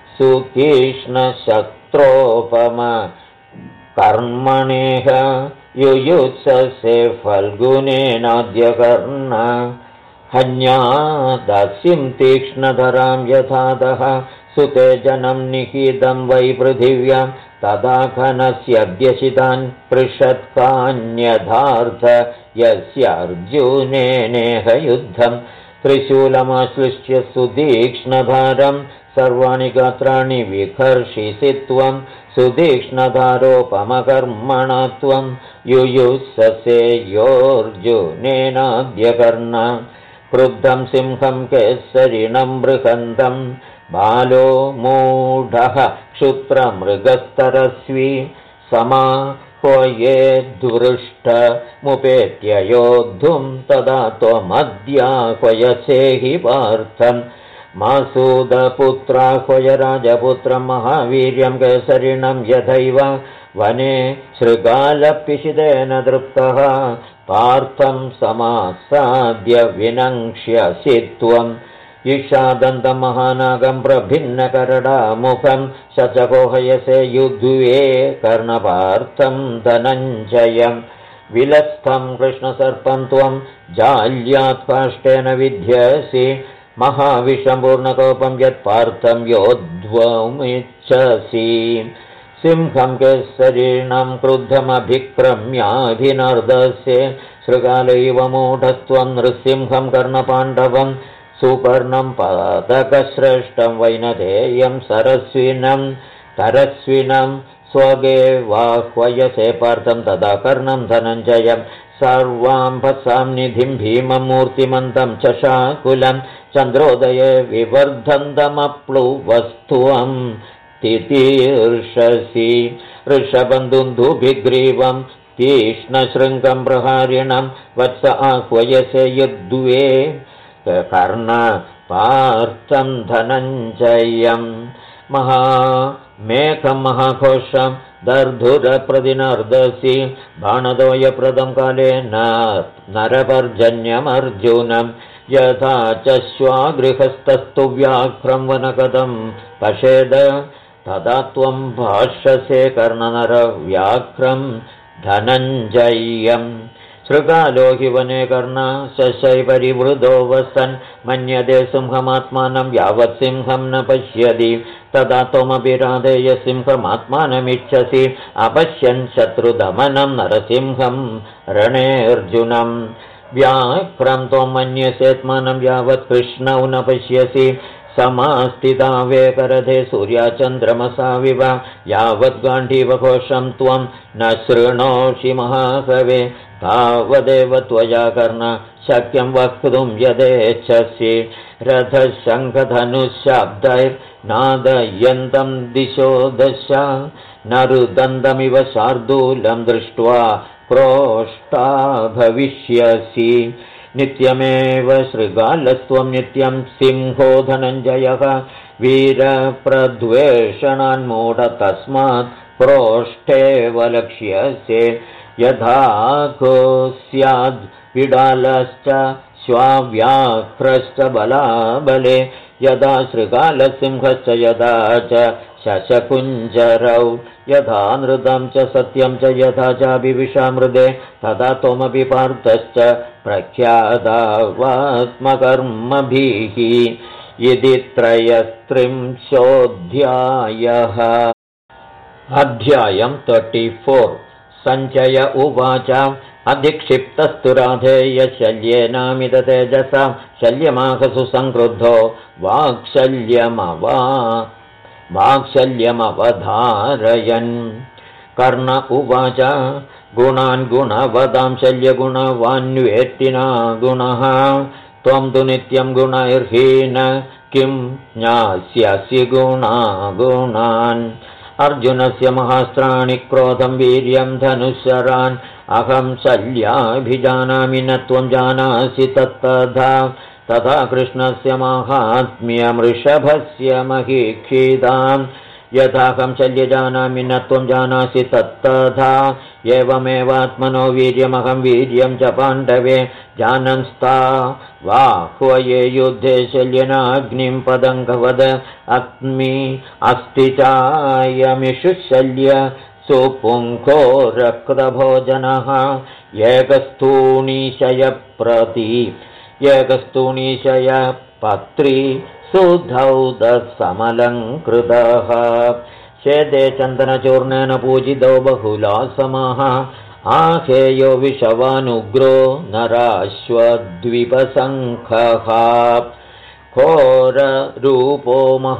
सुतीक्ष्णशस्त्रोपम कर्मणेह युयुत्ससे फल्गुनेनाद्य कर्ण हन्यादस्यं तीक्ष्णधरां यथातः सुतेजनं निहितं वै पृथिव्यां तदा घनस्यद्यशितान् पृषत्कान्यथार्थ यस्य अर्जुनेनेह युद्धं त्रिशूलमाश्लिष्य सुतीक्ष्णधारं सर्वाणि गात्राणि विकर्षिसि त्वं सुतीक्ष्णधारोपमकर्मणत्वं युयुत्ससे योऽर्जुनेनाद्यकर्ण क्रुद्धं सिंहं केसरिणं बृहन्तं बालो मूढः क्षुत्रमृगस्तरस्वी समाह्वयेद्दृष्टमुपेत्य योद्धुं तदा त्वमद्याह्वयसे हि पार्थम् मासूदपुत्राह्वय राजपुत्रं महावीर्यं केसरिणं यथैव वने शृगालपिशितेन दृप्तः पार्थं समासाद्य विनङ्क्ष्यसि त्वम् ईशादन्तमहानागं प्रभिन्नकरडामुखं शचकोहयसे युद्धे कर्णपार्थं धनञ्जयं विलस्थं कृष्णसर्पं त्वं जाल्यात् काष्ठेन विध्यसि महाविषं पूर्णकोपं यत्पार्थं योद्धुमिच्छसि सिंहं केसरिणं क्रुद्धमभिक्रम्याभिनर्दस्य शृगालैव मूढस्त्वं नृसिंहं कर्णपाण्डवं सुपर्णं पादकश्रेष्ठं वैनतेयं तरस्विनं स्वगेवाह्वयसे पार्थं तदा कर्णं धनञ्जयं सर्वाम्भसां निधिं भीमं मूर्तिमन्तं च शाकुलं चन्द्रोदये विवर्धन्तमप्लुवस्त्वं तितीर्षसि ऋषभन्दुन्दुभिग्रीवं तीक्ष्णशृङ्गं प्रहारिणं वत्स आह्वयसे युद्धे कर्णपार्थं धनञ्जयं मेघं महाघोषं दर्धुरप्रतिनर्दसि बाणदोयप्रदं कालेन नरपर्जन्यमर्जुनं यथा च श्वागृहस्थस्तु व्याघ्रं वनगतं पशेद तदा त्वं भाष्यसे कर्णनरव्याघ्रं धनञ्जयम् शृगालो हि वने कर्णा शशैपरिवृधो वसन् मन्यते सिंहमात्मानं यावत् सिंहं न पश्यति तदा त्वमपि राधेय सिंहमात्मानमिच्छसि अपश्यन् शत्रुदमनं नरसिंहं रणेऽर्जुनं व्याघ्रं त्वं मन्यसेत्मानं यावत् कृष्णौ न पश्यसि समास्थिता वेकरथे सूर्याचन्द्रमसाविव यावत् गाण्डीवघोषं त्वं न शृणोषि महाकवे तावदेव त्वया कर्ण शक्यं वक्तुं यदेच्छसि रथशङ्खधनुःशब्दैर्नादयन्तं दिशो दश नरुदन्तमिव शार्दूलं दृष्ट्वा क्रोष्टा भविष्यसि नित्यमेव शृगालस्त्वं नित्यं सिंहो धनञ्जयः वीरप्रद्वेषणान्मूढ तस्मात् प्रोष्ठेव लक्ष्यसे यथा को स्याद् विडालश्च श्वाव्याघ्रश्च बलाबले यदा शृगालसिंहश्च यदा च शशकुञ्जरौ यथा नृतं च सत्यं च यथा चाभिविषामृदे तदा त्वमपि पार्थश्च प्रख्यातावात्मकर्मभिः इति 33 अध्यायं 34 सञ्जय उवाच अधिक्षिप्तस्तु राधेय शल्येनामिततेजसा शल्यमाहसु संक्रुद्धो वाक्शल्यमवधारयन् कर्ण उवाच गुणान् गुणवदां शल्यगुणवान्वेत्तिना गुणः त्वं तु नित्यं गुणैर्हीन किं ज्ञास्यसि गुणान् अर्जुनस्य महास्त्राणि क्रोधं वीर्यं धनुशरान् अहं शल्याभिजानामि न त्वं जानासि तत्तथा तथा कृष्णस्य माहात्म्यमृषभस्य महीक्षिताम् यथाहं शल्यजानामि न त्वं जानासि तत्तथा एवमेवात्मनो वीर्यमहं वीर्यं च पाण्डवे जानन्स्ता वाह्वये युद्धे शल्यनाग्निं पदङ्गवद अस्ति चायमिषु शल्य सुपुङ्खो रक्तभोजनः एकस्तूणीशय पत्री सुधौदसमलङ्कृतः शेदे चन्दनचूर्णेन पूजितो बहुलासमः आखेयो विषवानुग्रो नराश्वद्विपसङ्खः घोररूपो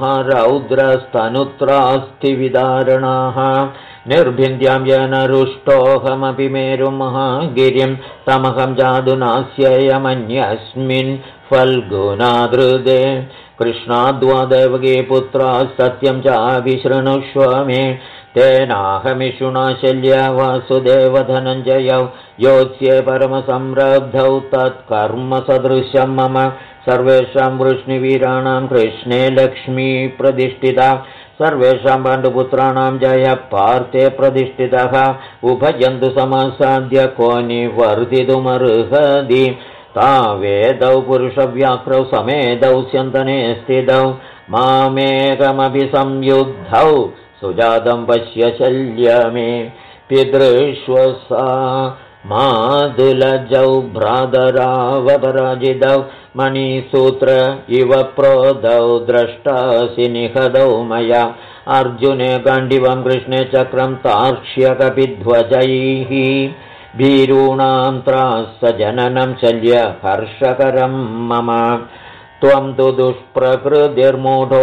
महारौद्रस्तनुत्रास्तिविदारणाः निर्भिन्द्यां येन रुष्टोऽहमपि मेरुं महागिरिं तमहं जादुनास्ययमन्यस्मिन् फल्गुनादृदे कृष्णाद्वा देवकी पुत्रा सत्यं चाभिशृणुष्व मे तेनाहमिषुणा शल्या वासुदेवधनञ्जयौ योत्स्ये परमसंरब्धौ तत्कर्मसदृशं मम सर्वेषां वृष्णिवीराणां कृष्णे लक्ष्मी प्रतिष्ठिता सर्वेषां पाण्डुपुत्राणां जय पार्थे प्रतिष्ठितः उभयन्तु समासाद्य को निवर्तितुमर्हति तावेदौ पुरुषव्याक्रौ समेदौ स्यन्तने स्थितौ मामेकमभिसंयुद्धौ सुजातं पश्य शल्यमे पितृष्वसा मादुलजौ भ्रातरावपराजितौ मणिसूत्र इव प्रोदौ द्रष्टासि निहदौ मया अर्जुने गाण्डिवं कृष्णे चक्रं तार्क्ष्यकपिध्वजैः भीरूणां त्रासजननं शल्य हर्षकरं मम त्वं तु दुष्प्रकृतिर्मूढो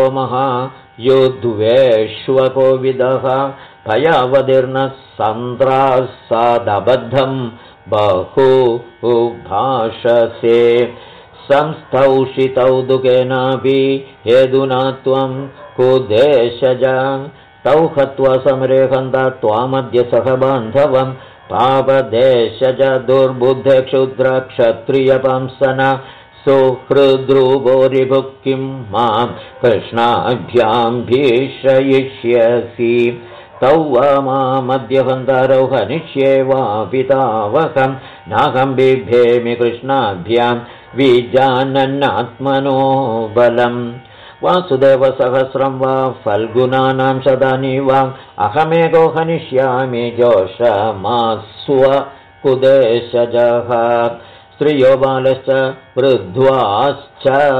महायुद्वेष्वकोविदः भयावतीर्णः सन्त्रासादबद्धं बहु भाषसे संस्थौषितौ दुःखेनापि हेदुना त्वं कुदेशज तौ हत्वा समरे हन्ता त्वामद्य सह बान्धवं पापदेशज दुर्बुद्धे क्षुद्रक्षत्रियपंसन सुहृद्रुवोरिभुः किं मां कृष्णाभ्यां भीषयिष्यसि तौ वा मामद्य हन्तारौ हनिष्ये वापि तावकं नाहं बिभेमि कृष्णाभ्यां विजानन्नात्मनो बलम् वासुदेवसहस्रं वा फल्गुनानां शतानि वा अहमेको हनिष्यामि जोषमास्वकुदेशजः स्त्रियो बालश्च वृद्ध्वाश्च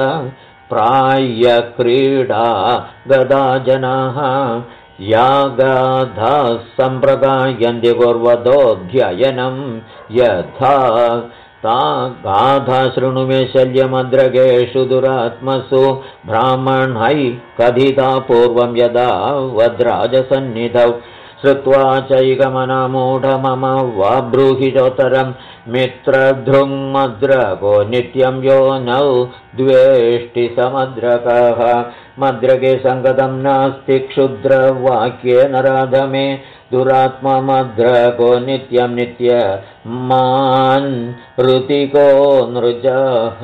प्रायक्रीडा गदा जनाः या गाधाः सम्प्रगायन्ति कुर्वतोऽध्ययनं यथा ता गाधा शृणु मे शल्यमद्रगेषु दुरात्मसु ब्राह्मणैः कथिता पूर्वं यदा वद्राजसन्निधौ श्रुत्वा चैकमनामूढमम वा ब्रूहि चोत्तरं मित्रधृङ्मद्रको नित्यं यो नौ द्वेष्टि समद्रकः मद्रके सङ्गतं नास्ति क्षुद्रवाक्ये नराधमे दुरात्ममद्रको नित्यं नित्यमान् ऋतिको नृजः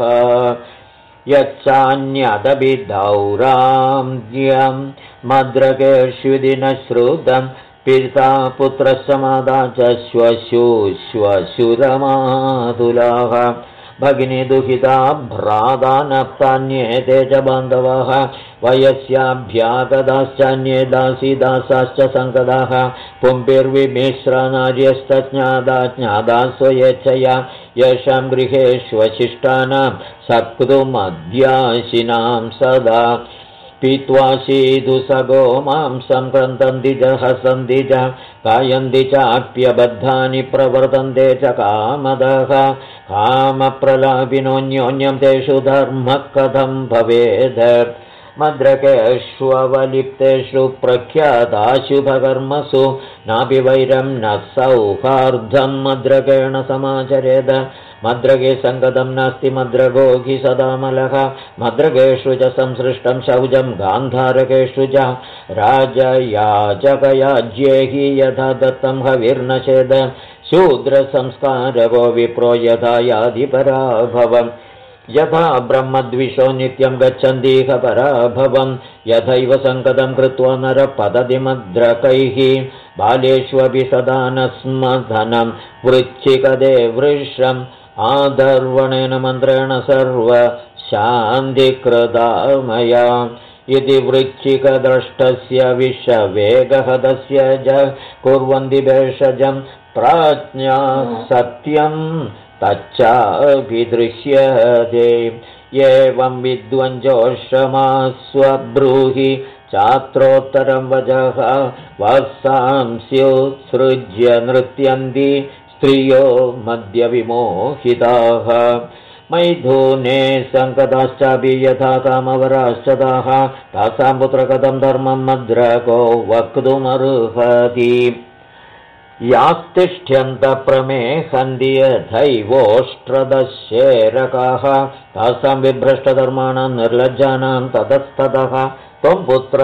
यच्चान्यदभिधौराम्यं मद्रकेष्विधि न श्रुतं पिता पुत्रसमादा च श्वशुरमातुलाः भगिनी दुहिता भ्राता नप्तान्येते च बान्धवाः वयस्याभ्यागदाश्चान्ये दासीदासाश्च सङ्गदाः पुंभिर्विमिश्रनार्यस्तज्ञादा ज्ञादा स्वयेच्छया येषां गृहेष्वशिष्टानां सक्तुमध्याशिनां सदा पीत्वा शीधुसगो मांसं क्रन्दन्ति च हसन्ति च गायन्ति चाप्यबद्धानि प्रवर्तन्ते च कामदः कामप्रलापिनोऽन्योन्यं तेषु धर्मः कथं भवेद् मद्रकेष्वलिप्तेषु प्रख्याताशुभकर्मसु नापि वैरं न सौहार्दं मद्रकेण समाचरेद मद्रके सङ्गतं नास्ति मद्रगो हि सदामलः मद्रकेषु च संसृष्टं शौचं गान्धारकेषु च राजयाजकयाज्ये हि यथा दत्तं हविर्नचेद शूद्रसंस्कारको विप्रो यथा याधिपराभवम् यथा ब्रह्मद्विषो नित्यं गच्छन्तीह पराभवं यथैव सङ्कतं कृत्वा नरपतति मद्रकैः बालेष्वपि सदा न स्म धनं वृच्छिकदे वृषम् आदर्वणेन मन्त्रेण सर्वशान्तिकृता मया इति वृच्छिकद्रष्टस्य विषवेगहतस्य च कुर्वन्ति भेषजं प्राज्ञा सत्यं तच्चाभिदृश्यते एवं विद्वञ्जोषमास्वब्रूहि चात्रोत्तरं वचः वसांस्युत्सृज्य नृत्यन्ति स्त्रियो मद्यविमोहिताः मैथुने सङ्कताश्चापि यथा कामवराश्च ताः तासां पुत्रकथं धर्मं मद्रको वक्तुमर्हति यास्तिष्ठ्यन्तप्रमेहन्ति यथैवोष्ट्रदशेरकाः तासां विभ्रष्टधर्माणां निर्लज्जानां ततस्ततः त्वं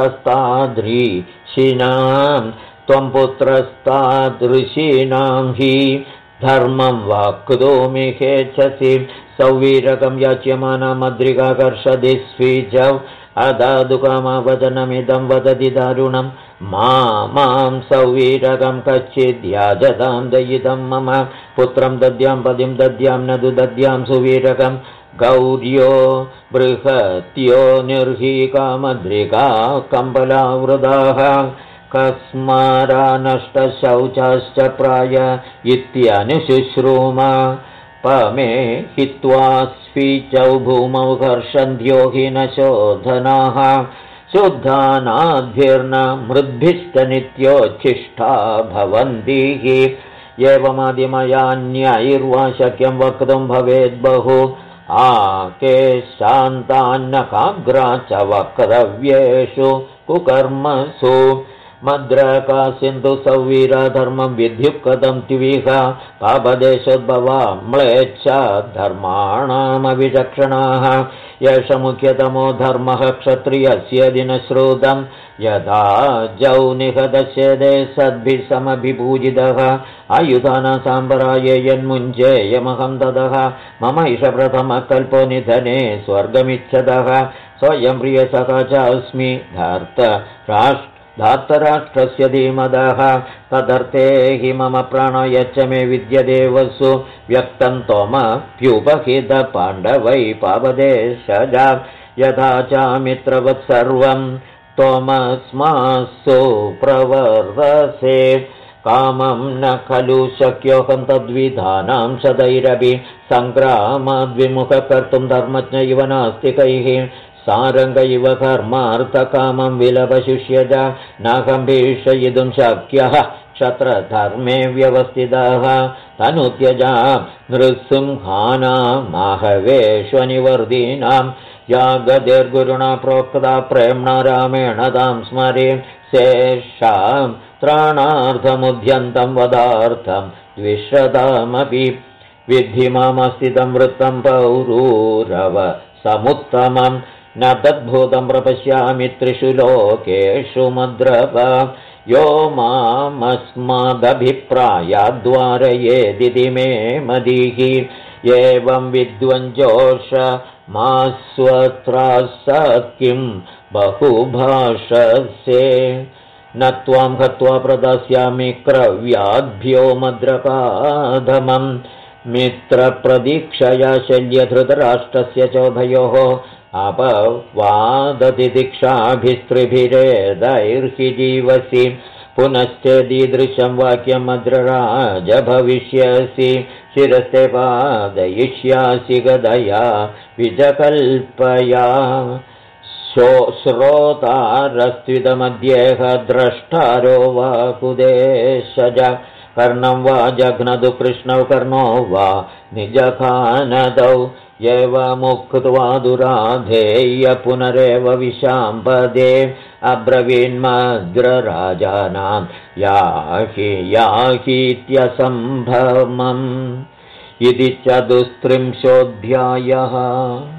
पुत्रस्तादृशीनां हि धर्मं वक्तुमिहेच्छसि सौवीरकं याच्यमाना मद्रिकाकर्षति स्वीजौ अदादुकामवचनमिदं वदति दारुणं मां सौवीरकं कच्चिद्याजतां दयितं मम पुत्रं दद्यां पदिं दद्यां न तु दद्यां सुवीरकं गौर्यो बृहत्यो निर्हीकामद्रिका कम्बलावृदाः कस्मारा नष्टशौचाश्च प्राय इत्यनुशुश्रूमा पमे हित्वा स्वीचौ भूमौ कर्षन्त्यो हि न शोधनाः शुद्धानाद्भिर्न मृद्भिश्च नित्योच्छिष्टा भवन्ति हि एवमादिमयान्यैर्वा शक्यं वक्तुं भवेद्बहु आकेशान्तान्न काग्रा च वक्तव्येषु कुकर्मसु मद्रका सिन्धु सौवीरधर्मं विद्युक्तं त्विह पापदेशोद्भवा म्लेच्छा धर्माणामविचक्षणाः एष मुख्यतमो धर्मः क्षत्रियस्य दिनश्रुतं यथा जौ निहतश्चेदे सद्भिः समभिपूजितः आयुधानां साम्बराये यन्मुञ्चेयमहं ददः मम इष प्रथमः कल्पो निधने स्वर्गमिच्छतः स्वयं प्रियसखा चास्मि धार्तराष्ट्रस्य धीमदः तदर्थे हि मम प्राणो यच्च मे विद्यदेवसु व्यक्तं त्वमप्युपहितपाण्डवै पावदेशजा यथा च मित्रवत् सर्वं त्वमस्मासु प्रवर्तसे कामं न खलु शक्योऽहं तद्विधानां शतैरपि सङ्ग्रामाद्विमुखः कर्तुं धर्मज्ञ इव नास्तिकैः सारङ्ग इव कर्मार्थकामं विलपशुष्यज नाहं भीषयितुं शक्यः क्षत्रधर्मे व्यवस्थितः तनुत्यजा नृसिंहानामाहवेष्वनिवर्दीनां या गतिर्गुरुणा प्रोक्ता प्रेम्णा रामेण तां स्मरे शेषां त्राणार्थमुद्यन्तं वदार्थं द्विश्रतामपि विद्धि मामस्थितं वृत्तं पौरूरव समुत्तमं न तद्भूतं प्रपश्यामि त्रिषु लोकेषु मद्रप यो मामस्मादभिप्रायाद्वारयेदिति मे मदिः एवं विद्वञ्जोष मास्वत्रासत्किं बहुभाषसे न त्वां हत्वा प्रदास्यामि क्रव्याद्भ्यो मद्रकाधमम् मित्रप्रदीक्षया शल्यधृतराष्ट्रस्य चोभयोः अपवादति दीक्षाभिस्त्रिभिरेदैर्हि जीवसि पुनश्चेदीदृशं वाक्यं मद्रराज भविष्यसि शिरस्ते पादयिष्यासि गदया विजकल्पया श्रोतारस्त्विदमध्येह द्रष्टारो वा कुदेशज कर्णं वा जघ्नदु कृष्णौ कर्णो वा निजखानदौ एवमुक्त्वा दुराधेय पुनरेव विशाम्पदे अब्रवीन्मग्रराजानां याहीत्यसम्भ्रमम् इति 34 अध्यायः।